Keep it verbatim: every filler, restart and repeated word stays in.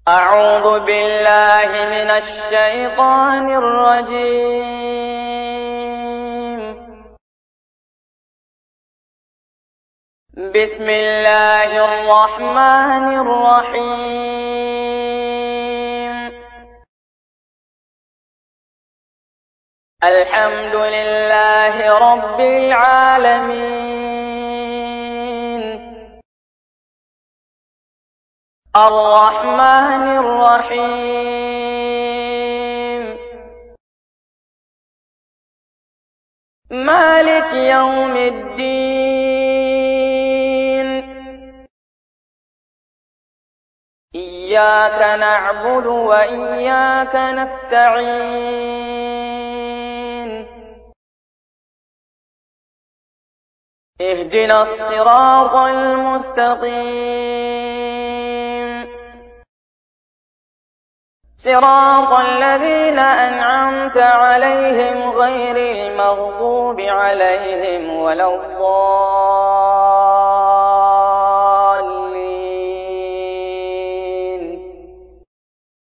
أعوذ بالله من الشيطان الرجيم. بسم الله الرحمن الرحيم. الحمد لله رب العالمين، الرحمن الرحيم، مالك يوم الدين. إياك نعبد وإياك نستعين. اهدنا الصراط المستقيم، صراط الذين أنعمت عليهم غير المغضوب عليهم ولا الضالين.